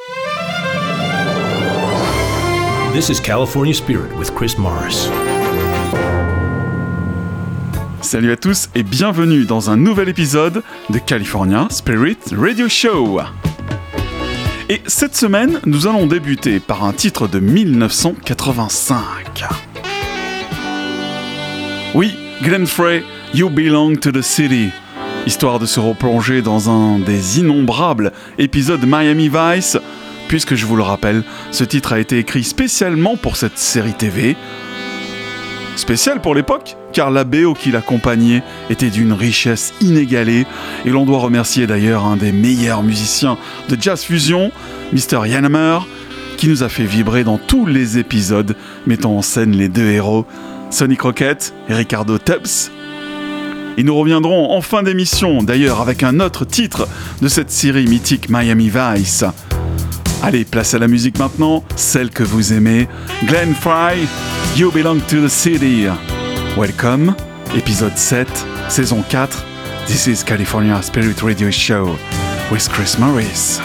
This is California Spirit with Chris Morris. Salut à tous et bienvenue dans un nouvel épisode de California Spirit Radio Show. Et cette semaine, nous allons débuter par un titre de 1985. Oui, Glenn Frey, You Belong to the City. Histoire de se replonger dans un des innombrables épisodes Miami Vice, puisque je vous le rappelle, ce titre a été écrit spécialement pour cette série TV. Spécial pour l'époque, car la BO qui l'accompagnait était d'une richesse inégalée, et l'on doit remercier d'ailleurs un des meilleurs musiciens de jazz fusion, Mr. Jan Hammer, qui nous a fait vibrer dans tous les épisodes, mettant en scène les deux héros, Sonny Crockett et Ricardo Tubbs. Et nous reviendrons en fin d'émission, d'ailleurs, avec un autre titre de cette série mythique Miami Vice. Allez, place à la musique maintenant, celle que vous aimez. Glenn Frey, You Belong to the City. Welcome, épisode 7, saison 4. This is California Spirit Radio Show with Chris Morris.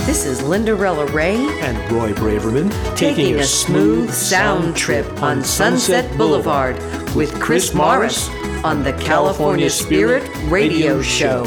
This is Lindarella Ray and Roy Braverman taking a smooth sound trip on Sunset Boulevard with Chris Morris on the California Spirit Radio Show.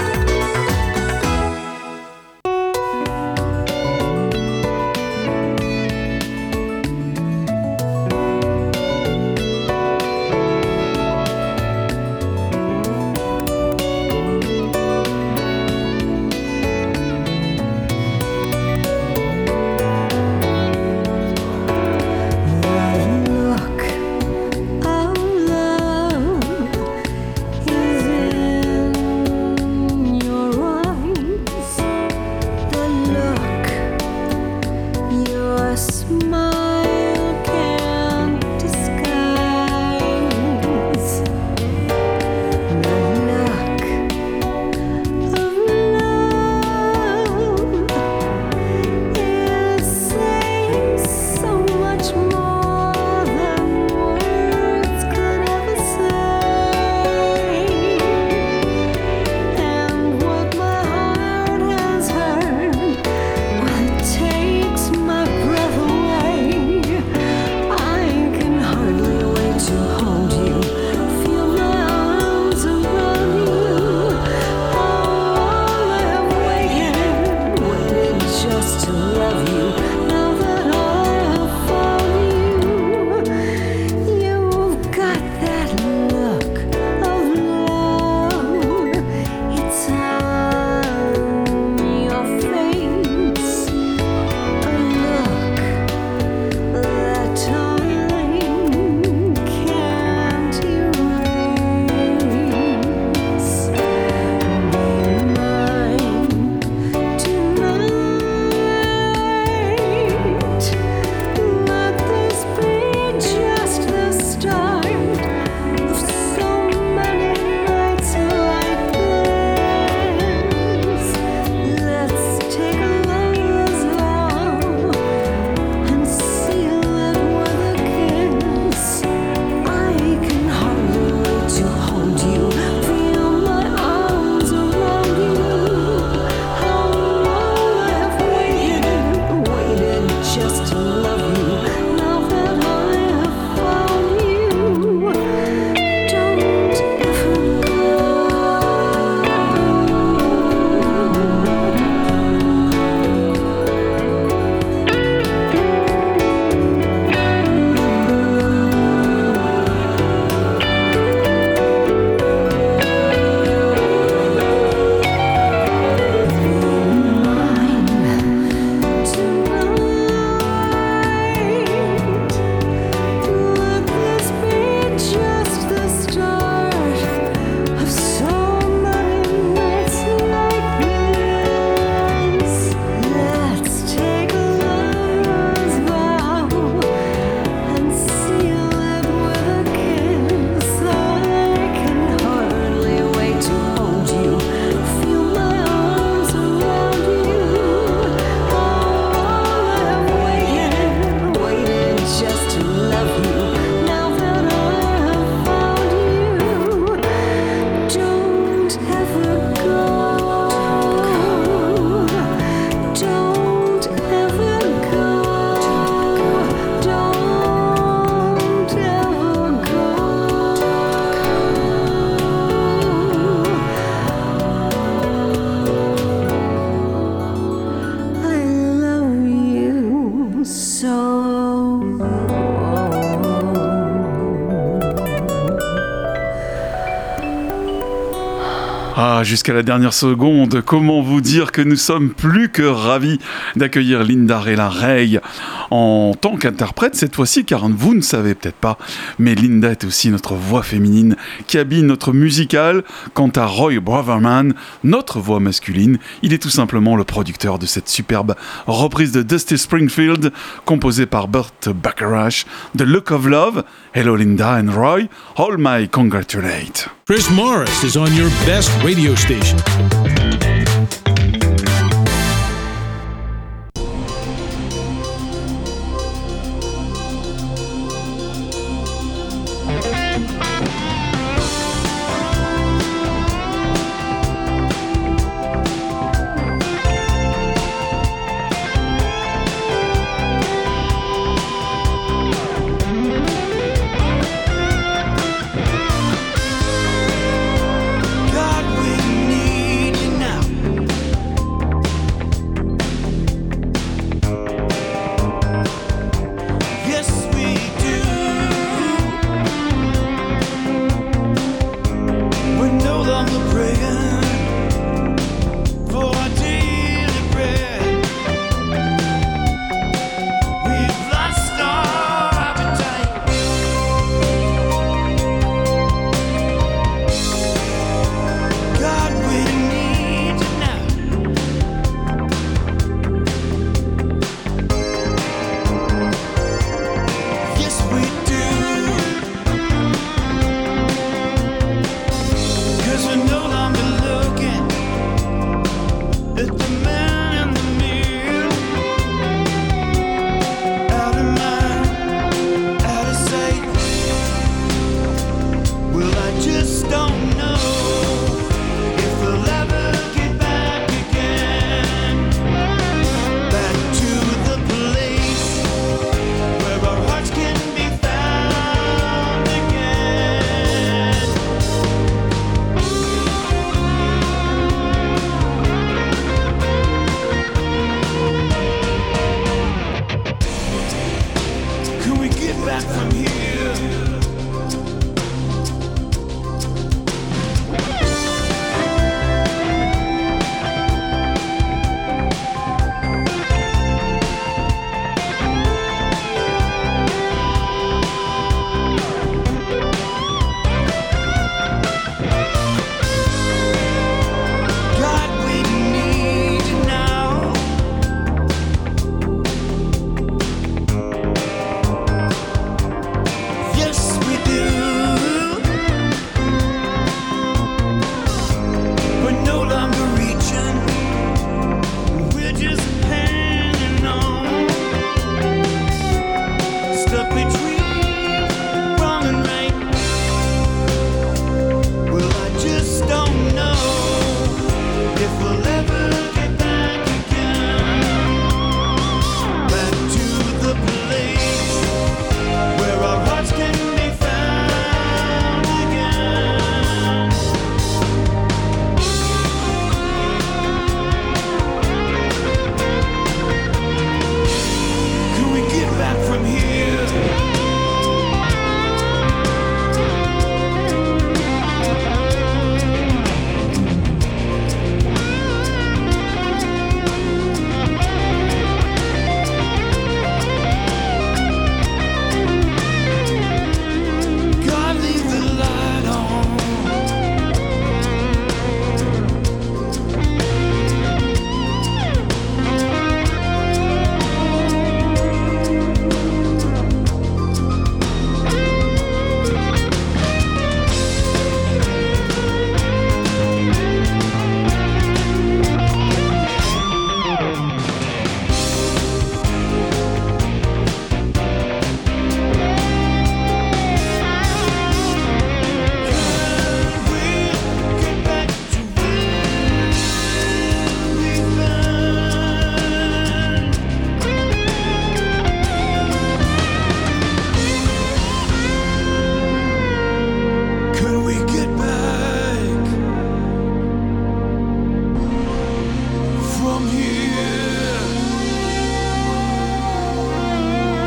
Ah, jusqu'à la dernière seconde, comment vous dire que nous sommes plus que ravis d'accueillir Lindarella Ray en tant qu'interprète cette fois-ci, car vous ne savez peut-être pas, mais Linda est aussi notre voix féminine qui habille notre musical. Quant à Roy Braverman, notre voix masculine, il est tout simplement le producteur de cette superbe reprise de Dusty Springfield, composée par Burt Bacharach, The Look of Love. Hello Linda and Roy, all my congratulate. Chris Morris is on your best radio station.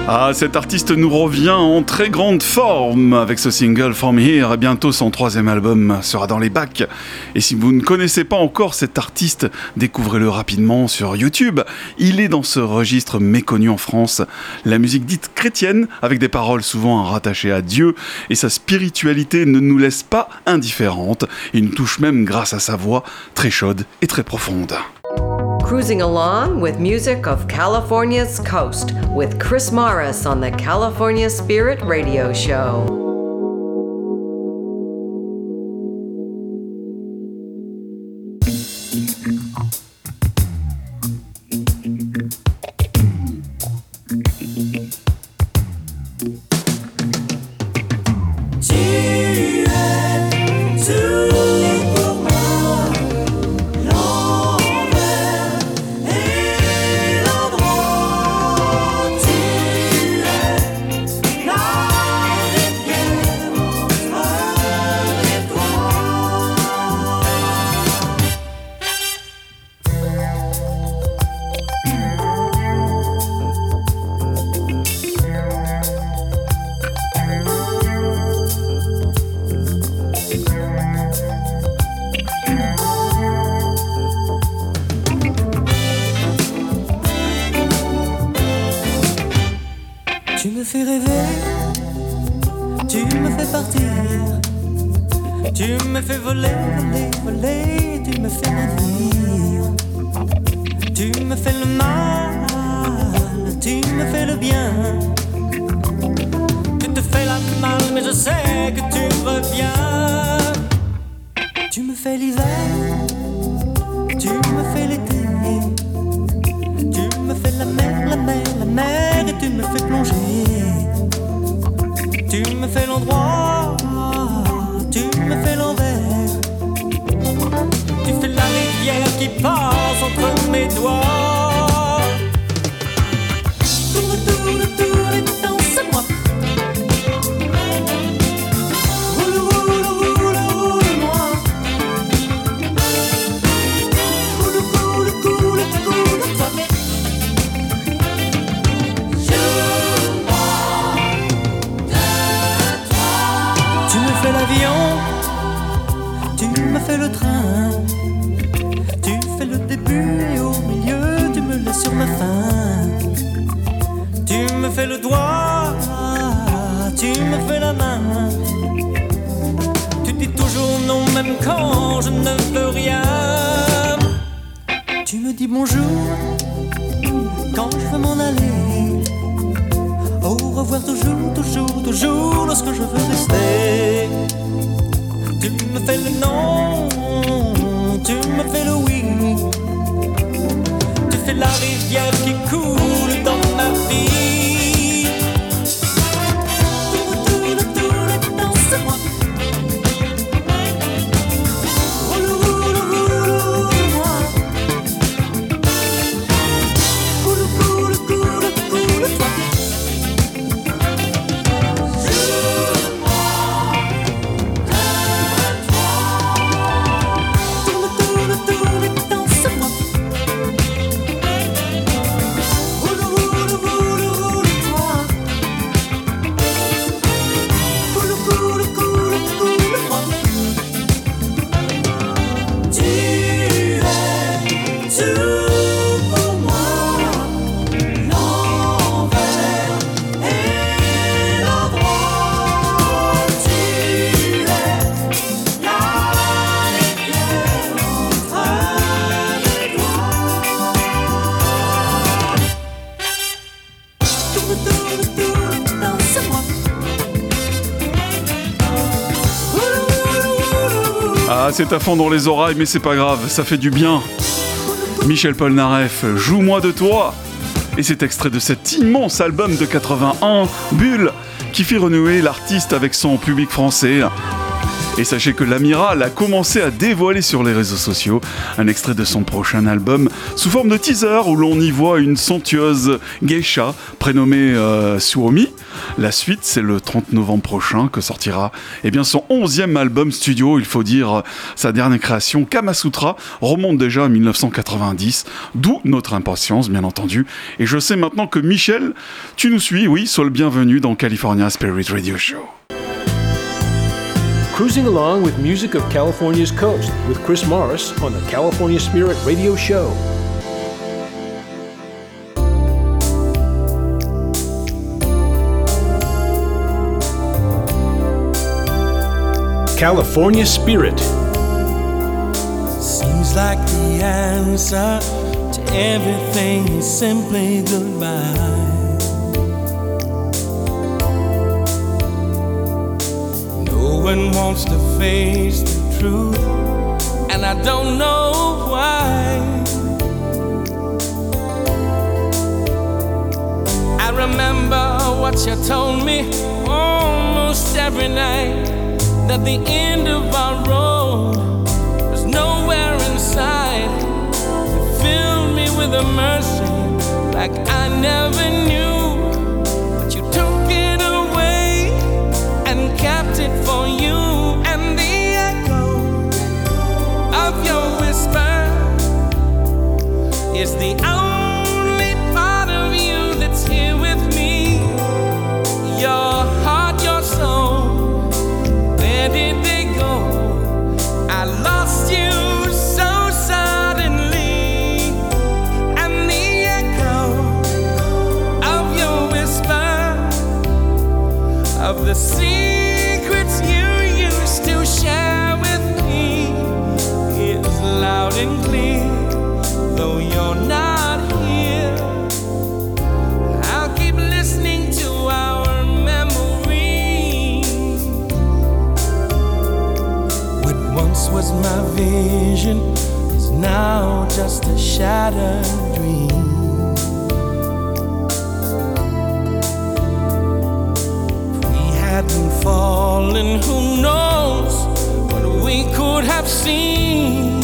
Ah, cet artiste nous revient en très grande forme avec ce single From Here, et bientôt son 3e album sera dans les bacs. Et si vous ne connaissez pas encore cet artiste, découvrez-le rapidement sur YouTube. Il est dans ce registre méconnu en France, la musique dite chrétienne, avec des paroles souvent rattachées à Dieu, et sa spiritualité ne nous laisse pas indifférentes. Il nous touche même grâce à sa voix très chaude et très profonde. Cruising along with music of California's coast with Chris Morris on the California Spirit Radio Show. Tu me fais rêver, tu me fais partir, tu me fais voler, voler, voler, tu me fais mentir, tu me fais le mal, tu me fais le bien, tu te fais la malle mais je sais que tu reviens, tu me fais l'hiver, tu me fais l'été, tu me fais la mer, la mer, la mer et tu me fais plonger. Tu me fais l'endroit, tu me fais l'envers. Tu fais la rivière qui passe entre mes doigts. Tourne, tourne, tourne et danse-moi. Roule, roule, roule, roule-moi. Coule, coule, coule, coule-toi. Tu me fais l'avion, tu me fais le train, tu fais le début et au milieu tu me laisses sur ma fin. Tu me fais le doigt, tu me fais la main. Tu dis toujours non même quand je ne veux rien. Tu me dis bonjour quand je veux m'en aller. Au revoir toujours, toujours, toujours lorsque je veux rester. Tu me fais le non, tu me fais le oui. Tu fais la rivière qui coule dans ma vie. Tourne, tourne, tourne, danse-moi. Roule, roule, roule, roule-moi. Coule, coule, coule, coule-toi. Ah, c'est à fond dans les oreilles, mais c'est pas grave, ça fait du bien. Michel Polnareff, Joue-moi de toi. Et c'est extrait de cet immense album de 81, Bulle, qui fit renouer l'artiste avec son public français. Et sachez que l'Amiral a commencé à dévoiler sur les réseaux sociaux un extrait de son prochain album sous forme de teaser où l'on y voit une somptueuse geisha prénommée Suomi. La suite, c'est le 30 novembre prochain que sortira son 11e album studio. Il faut dire, sa dernière création, Kama Sutra, remonte déjà à 1990, d'où notre impatience, bien entendu. Et je sais maintenant que Michel, tu nous suis, oui, sois le bienvenu dans California Spirit Radio Show. Cruising along with music of California's coast with Chris Morris on the California Spirit Radio Show. California Spirit. Seems like the answer to everything is simply goodbye. No one wants to face the truth, and I don't know why. I remember what you told me almost every night, that the end of our road was nowhere in sight. You filled me with a mercy like I never knew, but you took it away and kept it for you. And the echo of your whisper is the only part of you that's here with me. Your heart, your soul, where did they go? I lost you so suddenly. And the echo of your whisper, of the secrets you used to share with me, is loud and clear, though you're not here. I'll keep listening to our memories. Once was my vision is now just a shattered dream. If we hadn't fallen, who knows what we could have seen.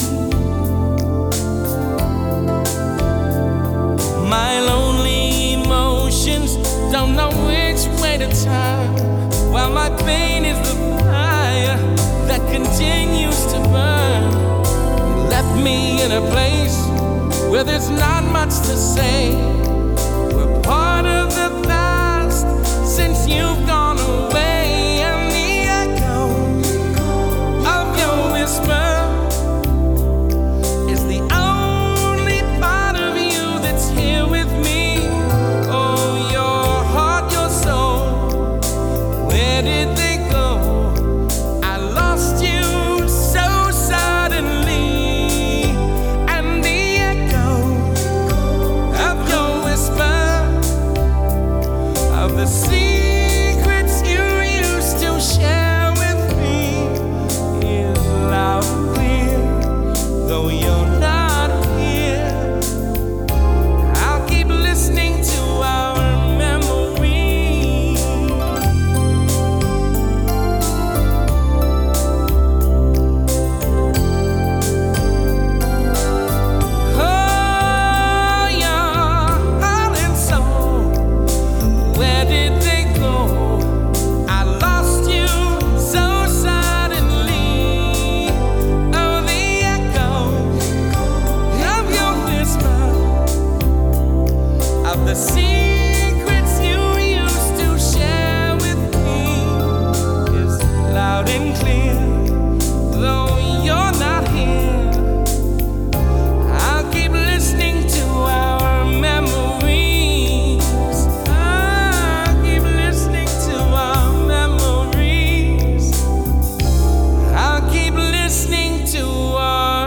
My lonely emotions don't know which way to turn, while my pain is the fire that continues to burn. You left me in a place where there's not much to say. We're part of the past since you've gone away. And the echo of your whisper is the only part of you that's here with me. Oh, your heart, your soul, where did they go? You so suddenly. And the echo of your whisper, of the secrets you used to share with me, is loud and clear, though you're not here. I'll keep listening to our memories. The secrets you used to share with me is loud and clear, though you're not here. I'll keep listening to our memories. I'll keep listening to our memories. I'll keep listening to our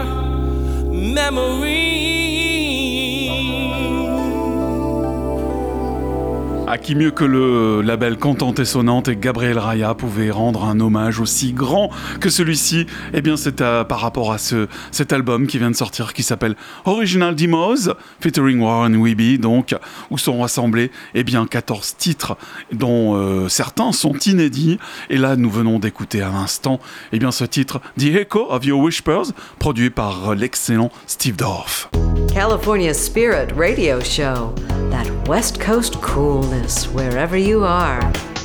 memories. À qui mieux que le label Cantante et Sonnante et Gabriel Raya pouvait rendre un hommage aussi grand que celui-ci. Eh bien c'est par rapport à cet album qui vient de sortir qui s'appelle Original Demos featuring Warren Weeby, donc où sont rassemblés 14 titres dont certains sont inédits. Et là nous venons d'écouter à l'instant ce titre The Echo of Your Whispers, produit par l'excellent Steve Dorff. California Spirit Radio Show. That West Coast coolness wherever you are.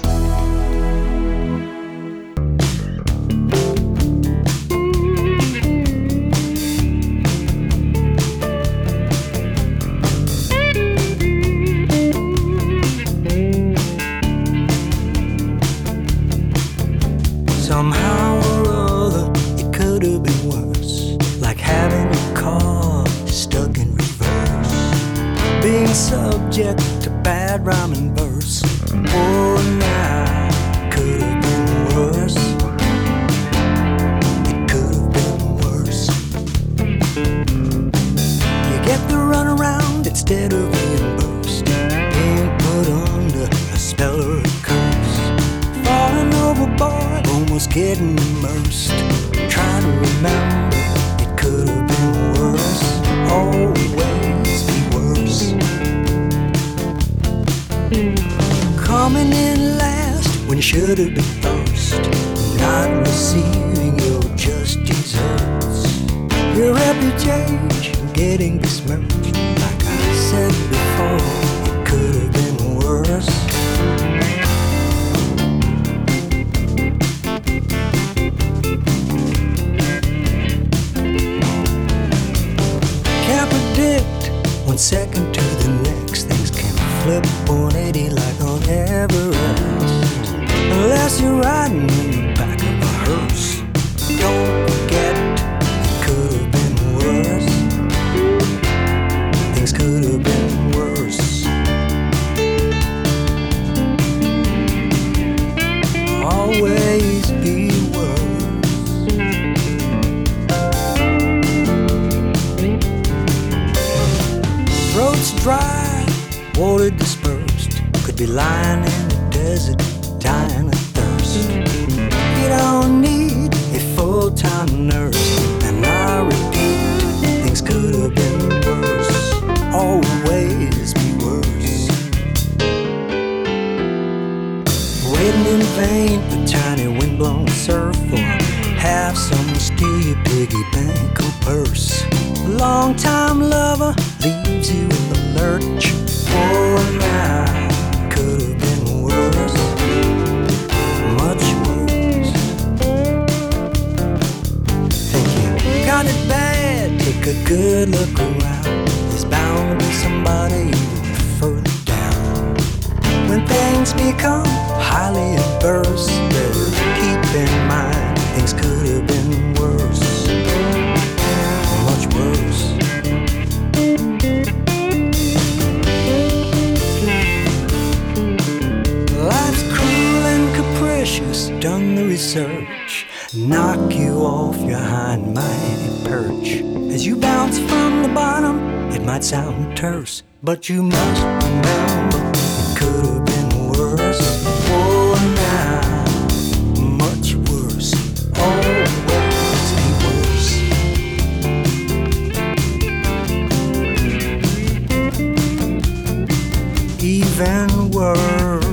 Somehow or other, it could have been worse. Like having a car stuck in reverse, being subject to bad rhyming verse. Oh, now could have been worse. It could have been worse. You get the runaround instead of reimbursed, being put under a spell or a curse, falling overboard, almost getting immersed. Trying to remember, it could have been worse. Always be worse. Coming in last when you should have been first, not receiving your just desserts. Your reputation getting besmirched. Like I said before, it could have been worse. Can't predict 1 second to the next. Things can flip 180 like on Everest, unless you're riding in the back of a hearse. Don't forget, it could have been worse. Things could have been worse. Always be worse. Throats dry, water dispersed. Could be lying in the desert, dying of thirst. You don't need a full-time nurse. And I repeat, things could have been worse. Always be worse. Waiting in vain for tiny windblown surf, or have someone steal your piggy bank or purse. Long-time lover leaves you in the lurch. Oh, now could have been worse, much worse. Think you got it bad, take a good look around. There's bound to be somebody further down. When things become highly adverse, better keep in mind things could have been worse, much worse. Life's cruel and capricious, done the research, knock you off your hind mighty perch. As you bounce from the bottom, it might sound terse, but you must remember it could have been worse. Oh, now, much worse. Always be worse. Even worse.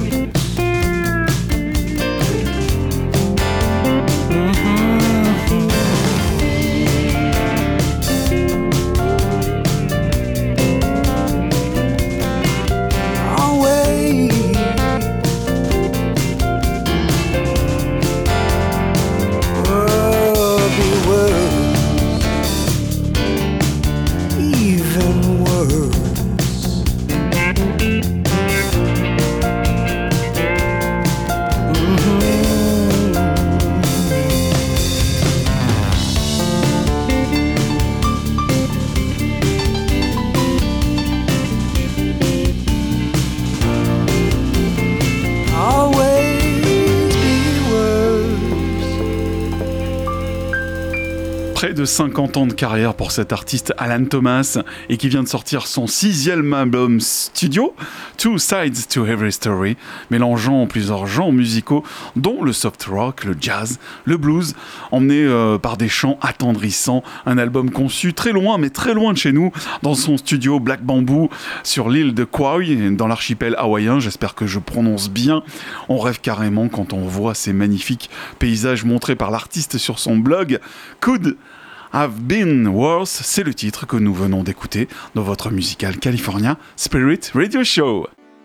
Près de 50 ans de carrière pour cet artiste Alan Thomas et qui vient de sortir son 6e album studio, Two Sides to Every Story, mélangeant plusieurs genres musicaux dont le soft rock, le jazz, le blues, emmené par des chants attendrissants. Un album conçu très loin, mais très loin de chez nous, dans son studio Black Bamboo sur l'île de Kauai, dans l'archipel hawaïen. J'espère que je prononce bien. On rêve carrément quand on voit ces magnifiques paysages montrés par l'artiste sur son blog. Could Have Been Worse, c'est le titre que nous venons d'écouter dans votre musical California Spirit Radio Show.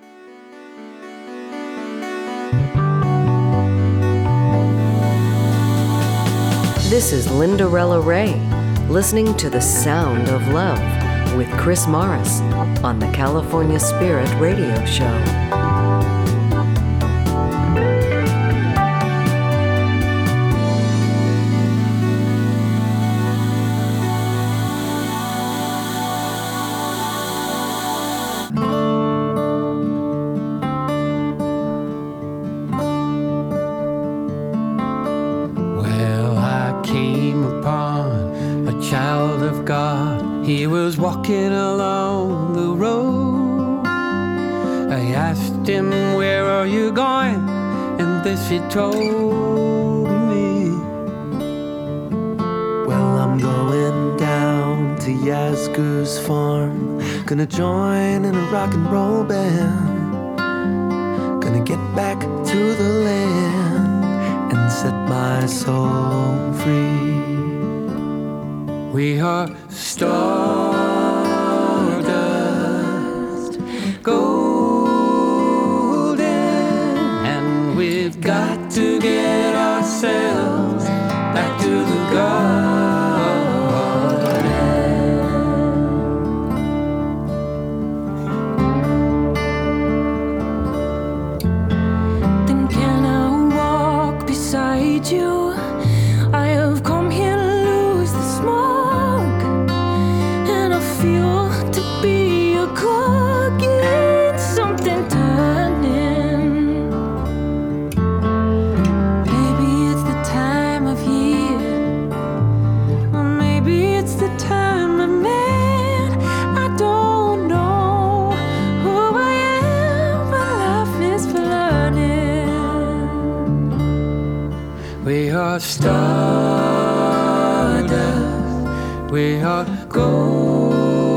This is Lindarella Ray, listening to The Sound of Love with Chris Morris on the California Spirit Radio Show. He was walking along the road. I asked him, where are you going? And this he told me. Well, I'm going down to Yasgur's farm. Gonna join in a rock and roll band. Gonna get back to the land and set my soul free. We are stardust, golden, and we've got to get ourselves back to the garden. Then can I walk beside you? I have come here to lose the smoke. Feel to be a clock in something turning. Maybe it's the time of year, or maybe it's the time of man. I don't know who I am, but life is flooding. We are stardust, we are gold.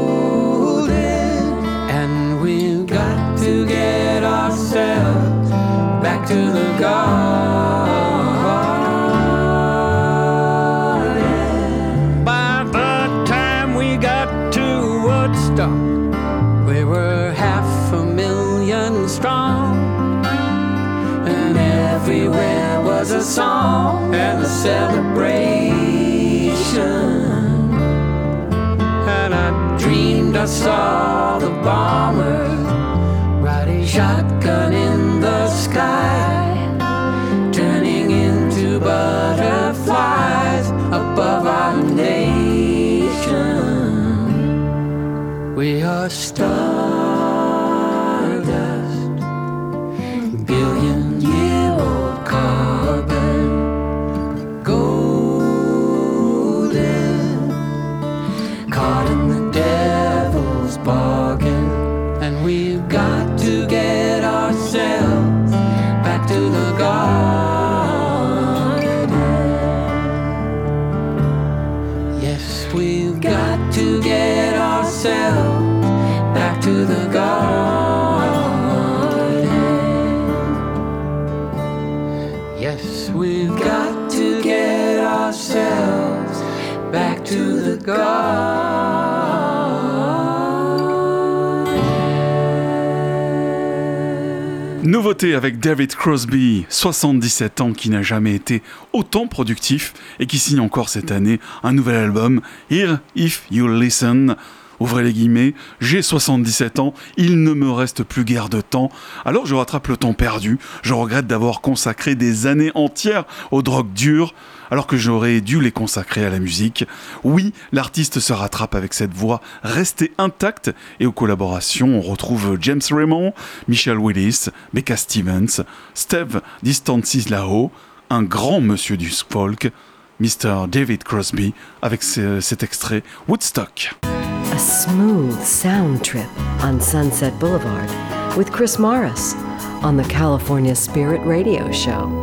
To get ourselves back to the garden. By the time we got to Woodstock, we were 500,000 strong, and everywhere was a song and a celebration. And I dreamed I saw the bombers riding shotgun in the sky, turning into butterflies above our nation. We are stardust, billion-year-old carbon, golden, caught in the devil's bargain. And we've got to get ourselves back to the garden. Yes, we've got to get ourselves back to the garden. Yes, we've got to get ourselves back to the garden. Nouveauté avec David Crosby, 77 ans, qui n'a jamais été autant productif et qui signe encore cette année un nouvel album, Here If You Listen. Ouvrez les guillemets, j'ai 77 ans, il ne me reste plus guère de temps, alors je rattrape le temps perdu, je regrette d'avoir consacré des années entières aux drogues dures, alors que j'aurais dû les consacrer à la musique. Oui, l'artiste se rattrape avec cette voix restée intacte, et aux collaborations, on retrouve James Raymond, Michelle Willis, Becca Stevens, Steve Distanzislao, un grand monsieur du folk, Mr. David Crosby, avec cet extrait Woodstock. A smooth sound trip on Sunset Boulevard with Chris Morris on the California Spirit Radio Show.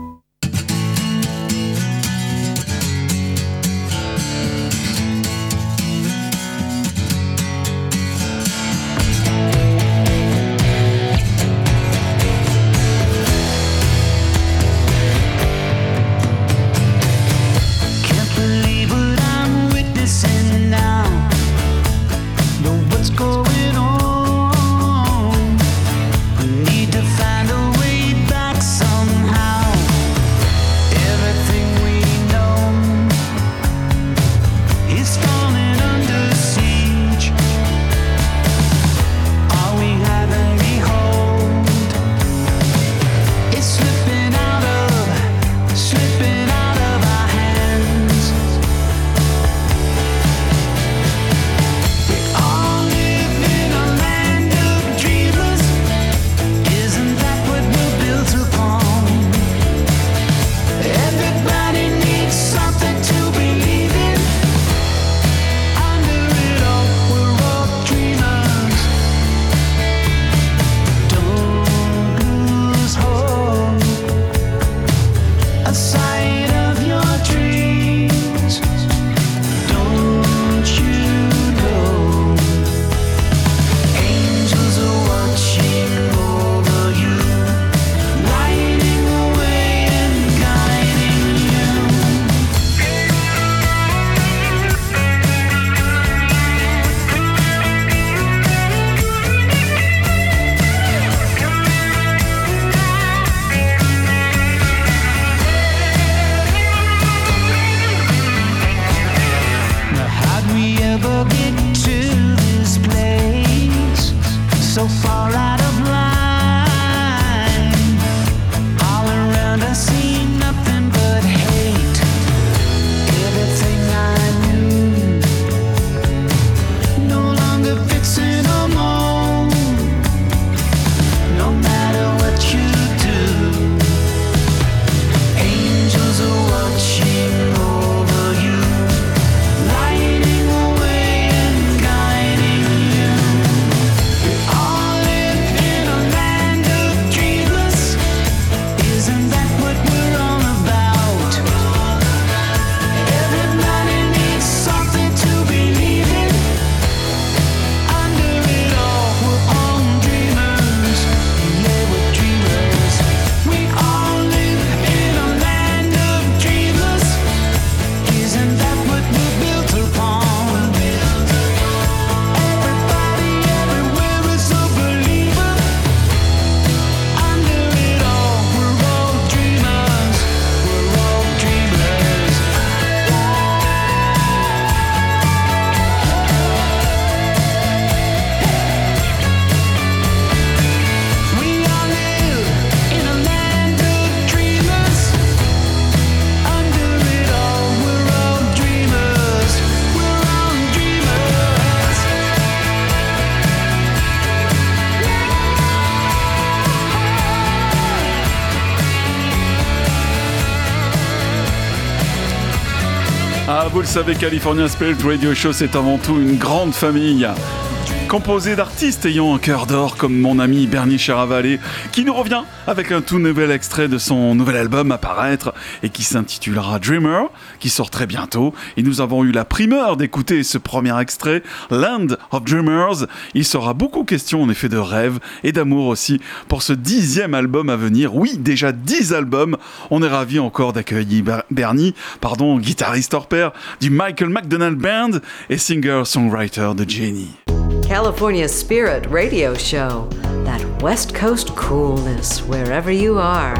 Ah, vous le savez, California Spirit Radio Show, c'est avant tout une grande famille. Composé d'artistes ayant un cœur d'or comme mon ami Bernie Chiaravalle, qui nous revient avec un tout nouvel extrait de son nouvel album à paraître et qui s'intitulera Dreamer, qui sort très bientôt. Et nous avons eu la primeur d'écouter ce premier extrait, Land of Dreamers. Il sera beaucoup question en effet de rêve et d'amour aussi pour ce 10e album à venir. Oui, déjà 10 albums. On est ravis encore d'accueillir Bernie, guitariste hors pair du Michael McDonald Band et singer-songwriter de Jenny. California Spirit Radio Show, that West Coast coolness wherever you are.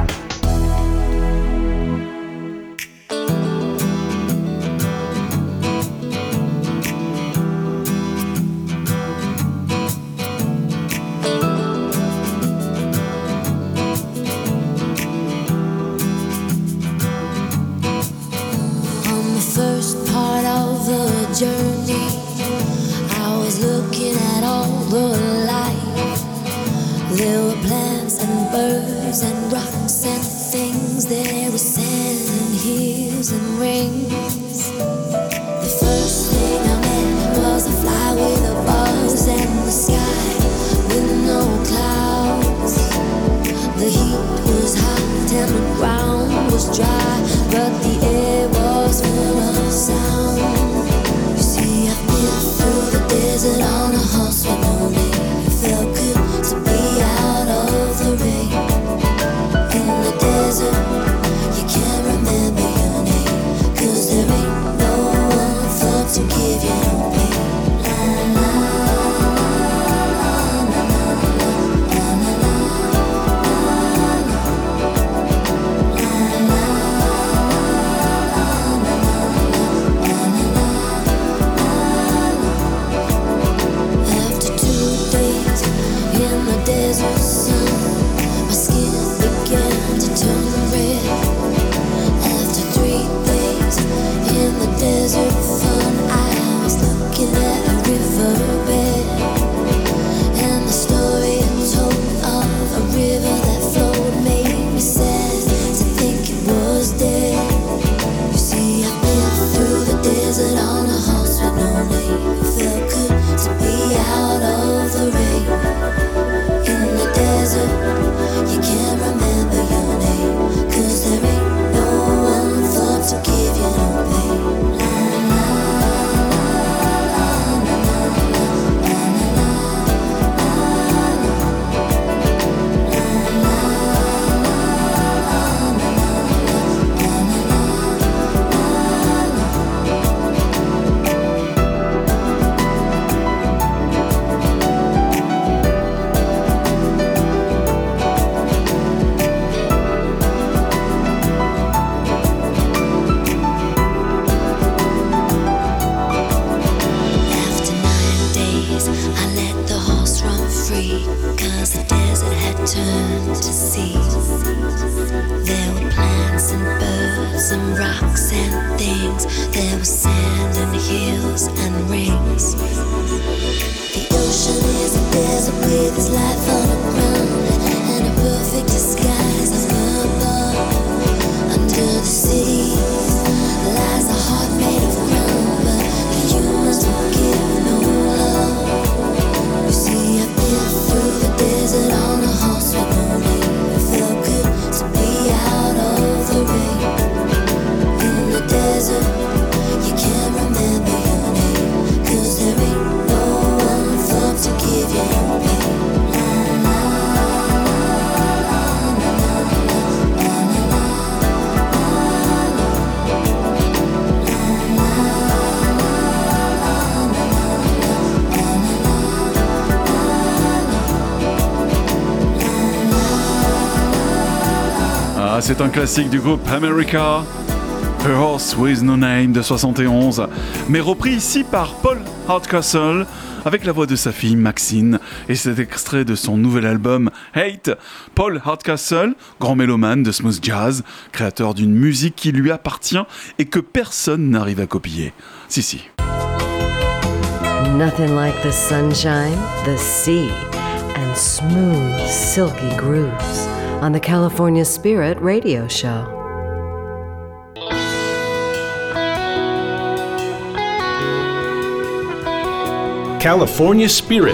On the first part of the journey, I was looking at all the life. There were plants and birds and rocks and things. There was sand and hills. hills and rings. The first thing I met was a fly with a buzz and the sky with no clouds. The heat was hot and the ground was dry, but the air was full of sound. You see, I've been through the desert on a horse with no name. It felt good to be out of the rain. In the desert, you can't remember your name, 'cause there ain't no one thought to give you no pain. After 2 days in the desert sun, my skin began to turn red. After 3 days in the desert fun, I was looking at a riverbed, and the story it told of a river that flowed made me sad to think it was dead. You see, I've been through the desert on a horse with no name. It felt good to be out of the rain. In the desert, you can't remember your name, 'cause there ain't no one thought to give you no pain. After 9 days, I let the horse run free, 'cause the desert had turned to sea. There were plants and birds and rocks and things. There was sand and hills and rings. The ocean is a desert with its life underground, and a perfect disguise of above. Under the city lies a heart made of ground, but the humans don't give no love. You see, I've been through the desert on a horse with no name. It felt good to be out of the rain. In the desert, you can't remember your name, 'cause there ain't no one thought to give you no pain. Ah, c'est un classique du groupe America, A Horse With No Name de 71, mais repris ici par Paul Hardcastle avec la voix de sa fille Maxine, et cet extrait de son nouvel album Hate. Paul Hardcastle, grand mélomane de smooth jazz, créateur d'une musique qui lui appartient et que personne n'arrive à copier. Si. Nothing like the sunshine, the sea, and smooth, silky grooves on the California Spirit Radio Show. California Spirit.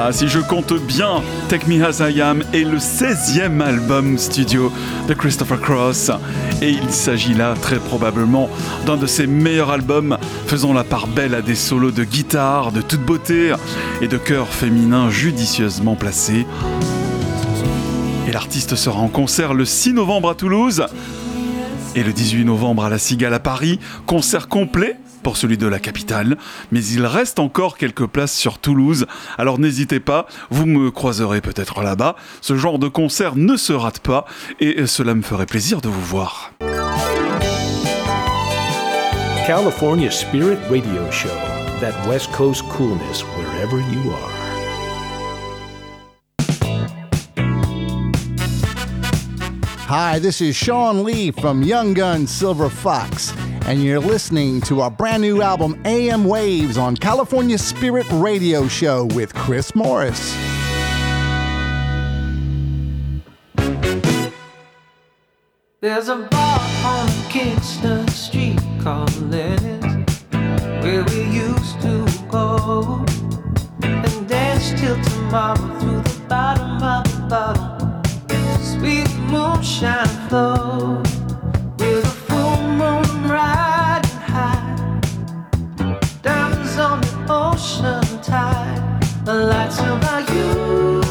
Ah, si je compte bien, Take Me As I Am est le 16e album studio de Christopher Cross. Et il s'agit là très probablement d'un de ses meilleurs albums, faisant la part belle à des solos de guitare, de toute beauté et de chœurs féminins judicieusement placés. Et l'artiste sera en concert le 6 novembre à Toulouse et le 18 novembre à la Cigale à Paris, concert complet pour celui de la capitale, mais il reste encore quelques places sur Toulouse, alors n'hésitez pas, vous me croiserez peut-être là-bas, ce genre de concert ne se rate pas et cela me ferait plaisir de vous voir. California Spirit Radio Show, that West Coast coolness wherever you are. Hi, this is Sean Lee from Young Gun Silver Fox, and you're listening to our brand new album AM Waves on California Spirit Radio Show with Chris Morris. There's a bar on Kingston Street called Lenny's, where we used to go and dance till tomorrow through the bottom of the bottle. Sweet moonshine flow with a full moon riding high. Diamonds on the ocean tide, the lights of our youth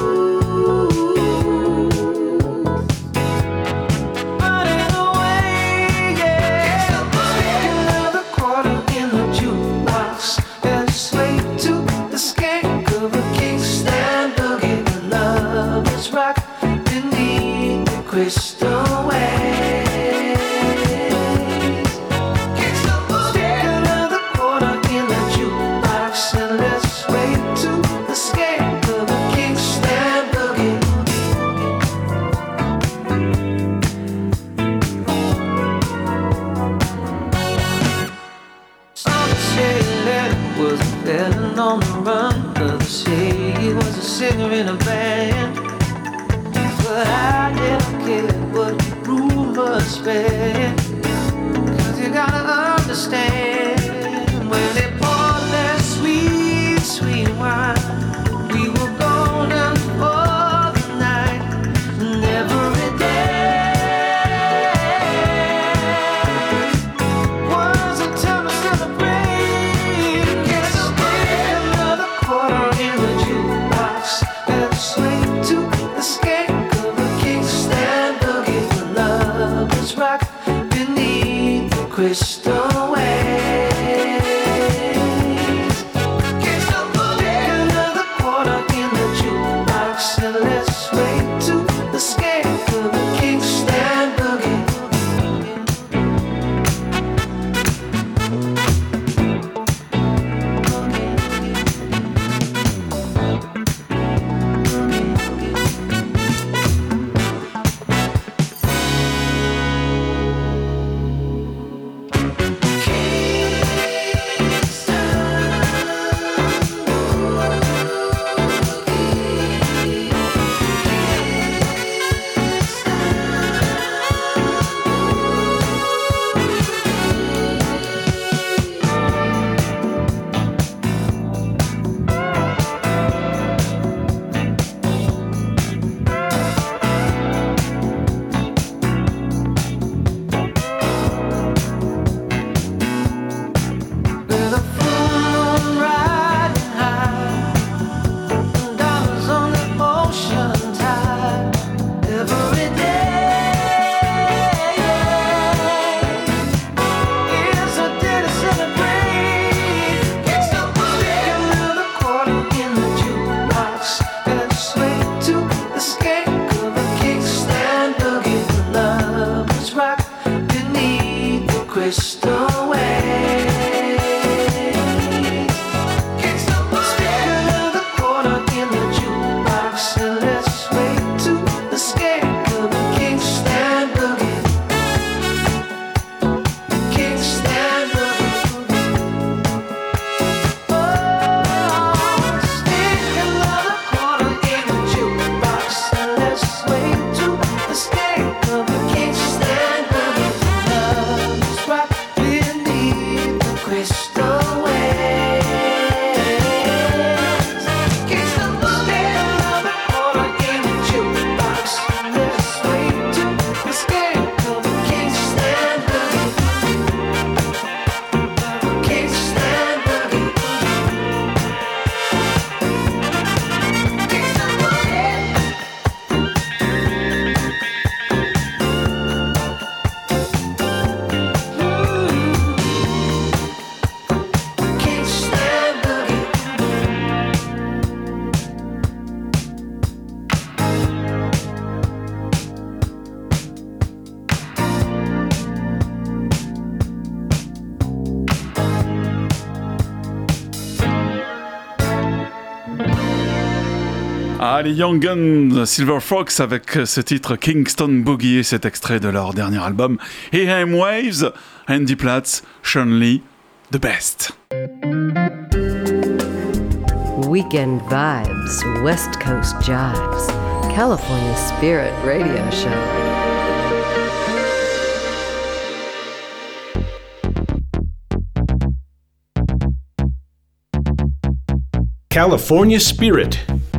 running away, yeah. Another quarter in the jukebox and sway to the skank of a Kingston boogie. The love is rock beneath the crystal waves. Kingston boogie. Another quarter in the jukebox and let's sway to the skank of a Kingston boogie. Some say Lennon was a felon on the run, others say he was a singer in a band. But I never cared what rumors spread, 'cause you gotta understand, when they poured their sweet, sweet wine, we were golden for the night and every day was a time to celebrate. Yes, another quarter in the jukebox and swing to the skank of a Kingston boogie. The love is rock beneath the crystal waves. Kingston boogie. Another quarter in the jukebox and let's sway to the skank of a Kingston boogie. Ah, les Young Guns Silver Fox avec ce titre Kingston Boogie et cet extrait de leur dernier album AM Waves, Andy Platz, Sean Lee, The Best. Weekend Vibes, West Coast Jives, California Spirit Radio Show. California Spirit.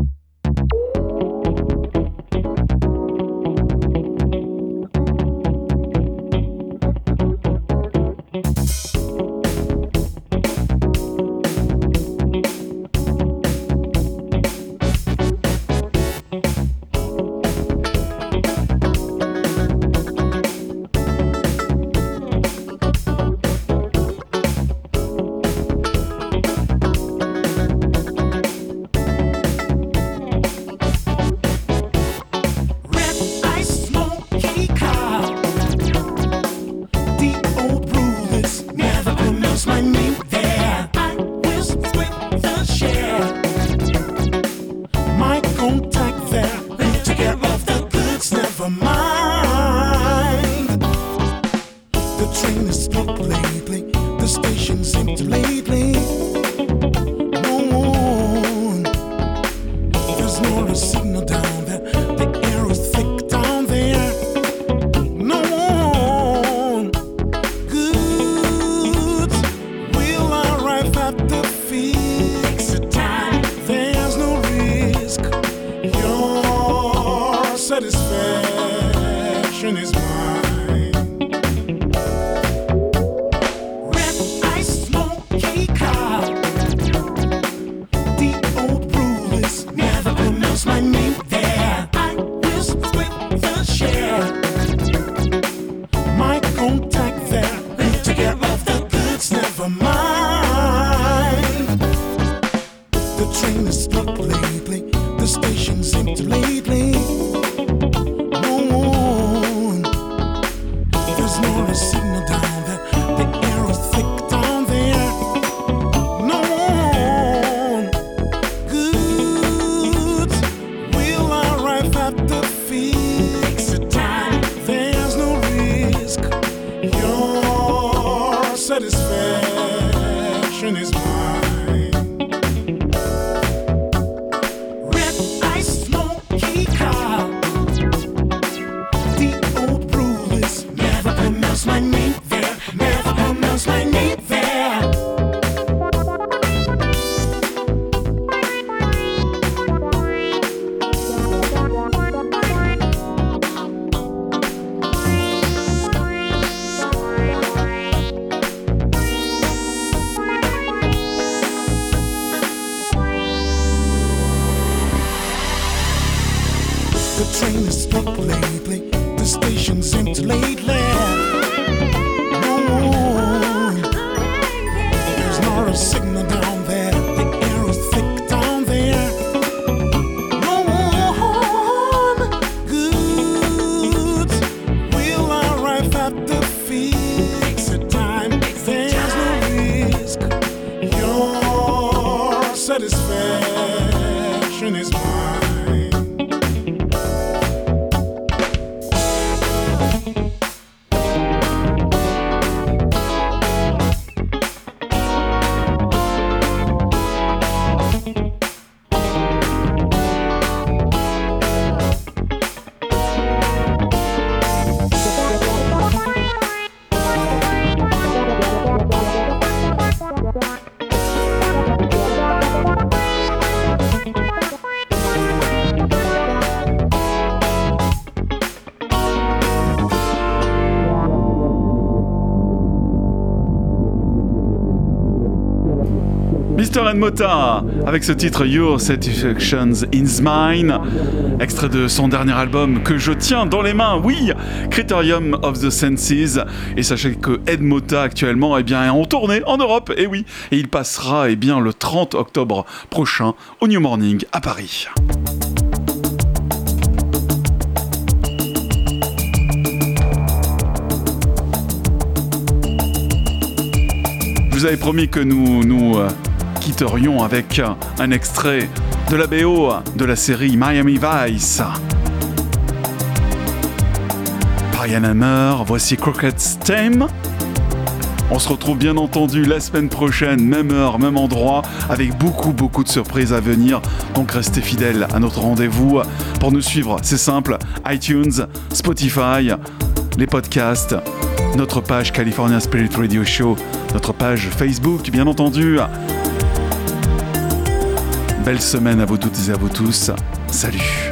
Mr. Mota avec ce titre Your Satisfactions is Mine, extrait de son dernier album que je tiens dans les mains, oui, Criterium of the Senses. Et sachez que Ed Mota actuellement est en tournée en Europe, et oui, et il passera le 30 octobre prochain au New Morning à Paris. Je vous avais promis que nous quitterions avec un extrait de la BO de la série Miami Vice. Brian Hammer, voici Crockett's Theme. On se retrouve bien entendu la semaine prochaine, même heure, même endroit, avec beaucoup de surprises à venir. Donc restez fidèles à notre rendez-vous. Pour nous suivre, c'est simple, iTunes, Spotify, les podcasts, notre page California Spirit Radio Show, notre page Facebook, bien entendu. Belle semaine à vous toutes et à vous tous. Salut!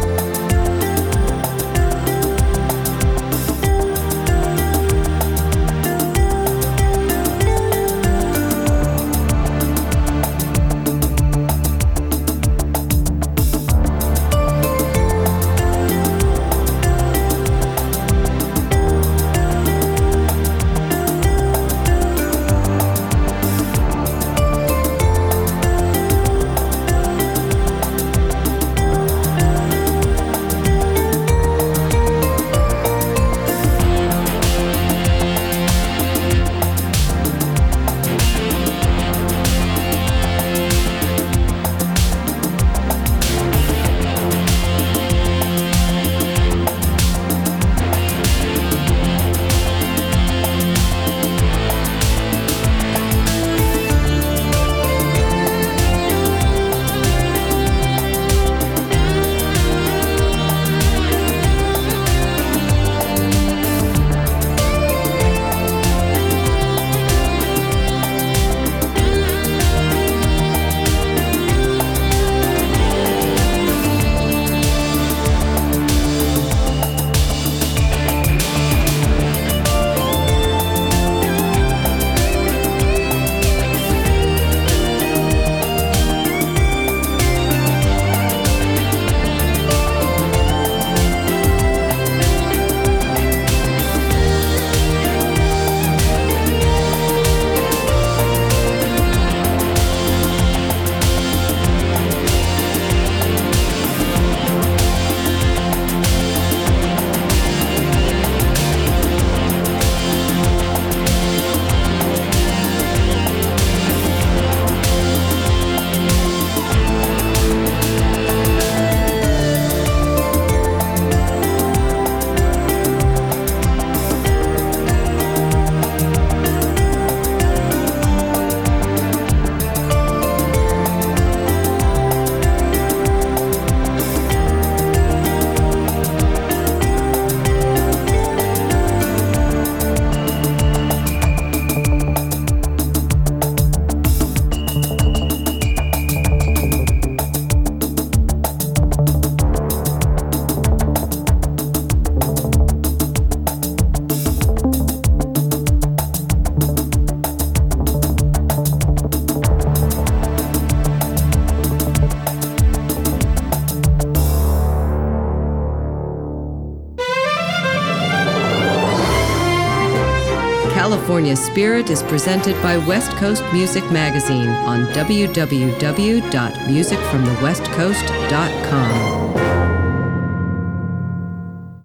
California Spirit is presented by West Coast Music Magazine on www.musicfromthewestcoast.com.